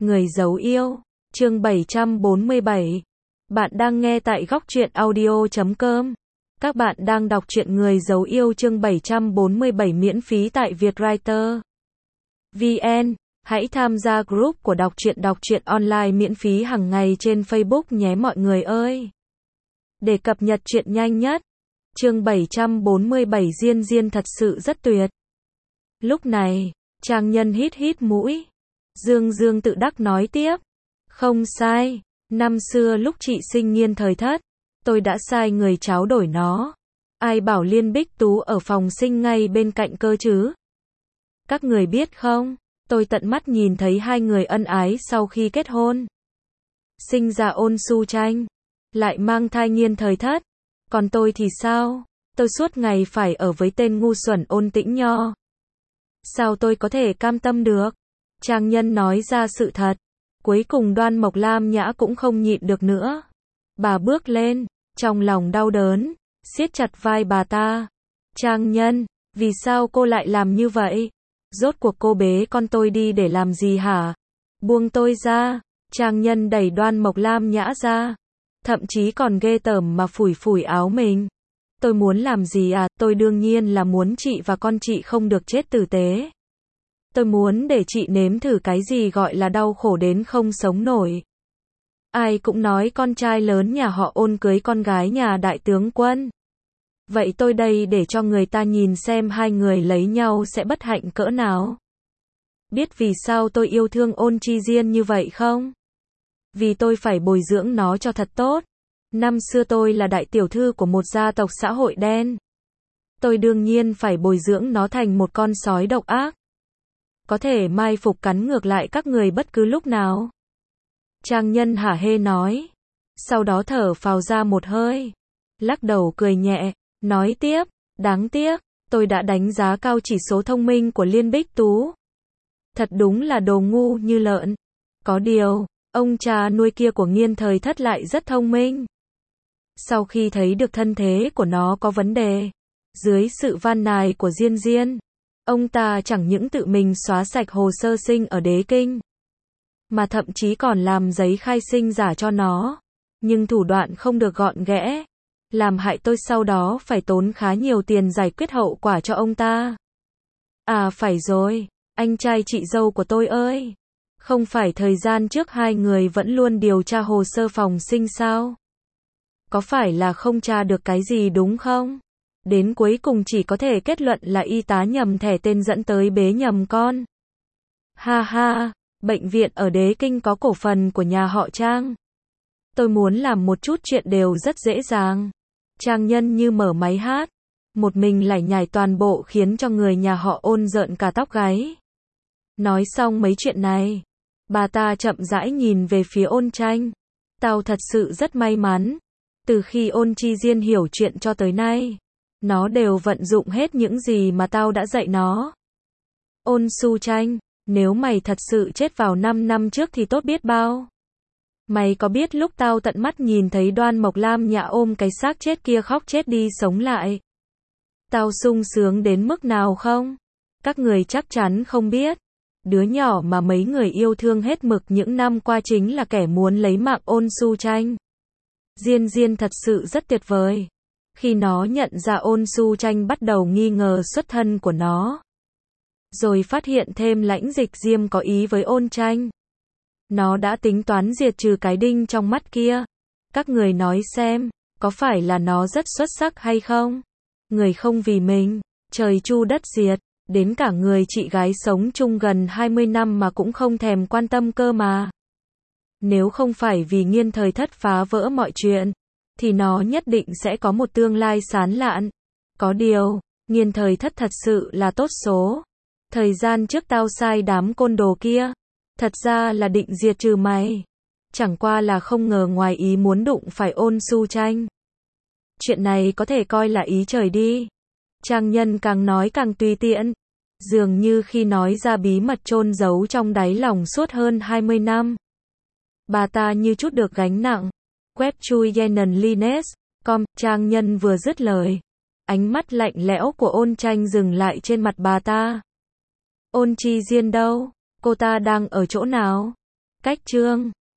Người giấu yêu, chương 747. Bạn đang nghe tại góc truyện audio.com. Các bạn đang đọc truyện Người giấu yêu chương 747 miễn phí tại Vietwriter VN. Hãy tham gia group của đọc truyện online miễn phí hàng ngày trên Facebook nhé mọi người ơi. Để cập nhật truyện nhanh nhất. Chương 747 Diên thật sự rất tuyệt. Lúc này, Trang Nhân hít mũi. Dương tự đắc nói tiếp. Không sai, năm xưa lúc chị sinh Nghiên Thời Thất, tôi đã sai người tráo đổi nó. Ai bảo Liên Bích Tú ở phòng sinh ngay bên cạnh cơ chứ? Các người biết không, tôi tận mắt nhìn thấy hai người ân ái sau khi kết hôn. Sinh ra Ôn Su Tranh, lại mang thai Nghiên Thời Thất. Còn tôi thì sao? Tôi suốt ngày phải ở với tên ngu xuẩn Ôn Tĩnh Nho. Sao tôi có thể cam tâm được? Trang Nhân nói ra sự thật. Cuối cùng Đoan Mộc Lam Nhã cũng không nhịn được nữa. Bà bước lên, trong lòng đau đớn, siết chặt vai bà ta. Trang Nhân, vì sao cô lại làm như vậy? Rốt cuộc cô bế con tôi đi để làm gì hả? Buông tôi ra. Trang Nhân đẩy Đoan Mộc Lam Nhã ra. Thậm chí còn ghê tởm mà phủi áo mình. Tôi muốn làm gì à? Tôi đương nhiên là muốn chị và con chị không được chết tử tế. Tôi muốn để chị nếm thử cái gì gọi là đau khổ đến không sống nổi. Ai cũng nói con trai lớn nhà họ Ôn cưới con gái nhà đại tướng quân. Vậy tôi đây để cho người ta nhìn xem hai người lấy nhau sẽ bất hạnh cỡ nào. Biết vì sao tôi yêu thương Ôn Chi Diên như vậy không? Vì tôi phải bồi dưỡng nó cho thật tốt. Năm xưa tôi là đại tiểu thư của một gia tộc xã hội đen. Tôi đương nhiên phải bồi dưỡng nó thành một con sói độc ác. Có thể mai phục cắn ngược lại các người bất cứ lúc nào. Trang Nhân hả hê nói. Sau đó thở phào ra một hơi. Lắc đầu cười nhẹ, nói tiếp, đáng tiếc, tôi đã đánh giá cao chỉ số thông minh của Liên Bích Tú. Thật đúng là đồ ngu như lợn. Có điều, ông cha nuôi kia của Nghiên Thời Thất lại rất thông minh. Sau khi thấy được thân thế của nó có vấn đề, dưới sự van nài của Diên, ông ta chẳng những tự mình xóa sạch hồ sơ sinh ở Đế Kinh, mà thậm chí còn làm giấy khai sinh giả cho nó. Nhưng thủ đoạn không được gọn ghẽ, làm hại tôi sau đó phải tốn khá nhiều tiền giải quyết hậu quả cho ông ta. À phải rồi, anh trai chị dâu của tôi ơi. Không phải thời gian trước hai người vẫn luôn điều tra hồ sơ phòng sinh sao? Có phải là không tra được cái gì đúng không? Đến cuối cùng chỉ có thể kết luận là y tá nhầm thẻ tên dẫn tới bế nhầm con. Ha ha, bệnh viện ở Đế Kinh có cổ phần của nhà họ Trang. Tôi muốn làm một chút chuyện đều rất dễ dàng. Trang Nhân như mở máy hát, một mình lải nhải toàn bộ khiến cho người nhà họ Ôn rợn cả tóc gáy. Nói xong mấy chuyện này, bà ta chậm rãi nhìn về phía Ôn Tranh. Tao thật sự rất may mắn. Từ khi Ôn Chi Diên hiểu chuyện cho tới nay, nó đều vận dụng hết những gì mà tao đã dạy nó. Ôn Su Tranh, nếu mày thật sự chết vào 5 năm trước thì tốt biết bao. Mày có biết lúc tao tận mắt nhìn thấy Đoan Mộc Lam Nhã ôm cái xác chết kia khóc chết đi sống lại, tao sung sướng đến mức nào không? Các người chắc chắn không biết. Đứa nhỏ mà mấy người yêu thương hết mực những năm qua chính là kẻ muốn lấy mạng Ôn Su Tranh. Diên thật sự rất tuyệt vời. Khi nó nhận ra Ôn Su Tranh bắt đầu nghi ngờ xuất thân của nó, rồi phát hiện thêm Lãnh Dịch Diêm có ý với Ôn Tranh, nó đã tính toán diệt trừ cái đinh trong mắt kia. Các người nói xem, có phải là nó rất xuất sắc hay không? Người không vì mình, trời chu đất diệt, đến cả người chị gái sống chung gần 20 năm mà cũng không thèm quan tâm cơ mà. Nếu không phải vì Nghiên Thời Thất phá vỡ mọi chuyện, thì nó nhất định sẽ có một tương lai sáng lạn. Có điều, Nghiên Thời Thất thật sự là tốt số. Thời gian trước tao sai đám côn đồ kia, thật ra là định diệt trừ mày. Chẳng qua là không ngờ ngoài ý muốn đụng phải Ôn Su Tranh. Chuyện này có thể coi là ý trời đi. Trang Nhân càng nói càng tùy tiện. Dường như khi nói ra bí mật chôn giấu trong đáy lòng suốt hơn 20 năm. Bà ta như chút được gánh nặng. Web chui Yenan Lines, com, Trang Nhân vừa dứt lời. Ánh mắt lạnh lẽo của Ôn Tranh dừng lại trên mặt bà ta. Ôn Chi Diên đâu? Cô ta đang ở chỗ nào? Cách chương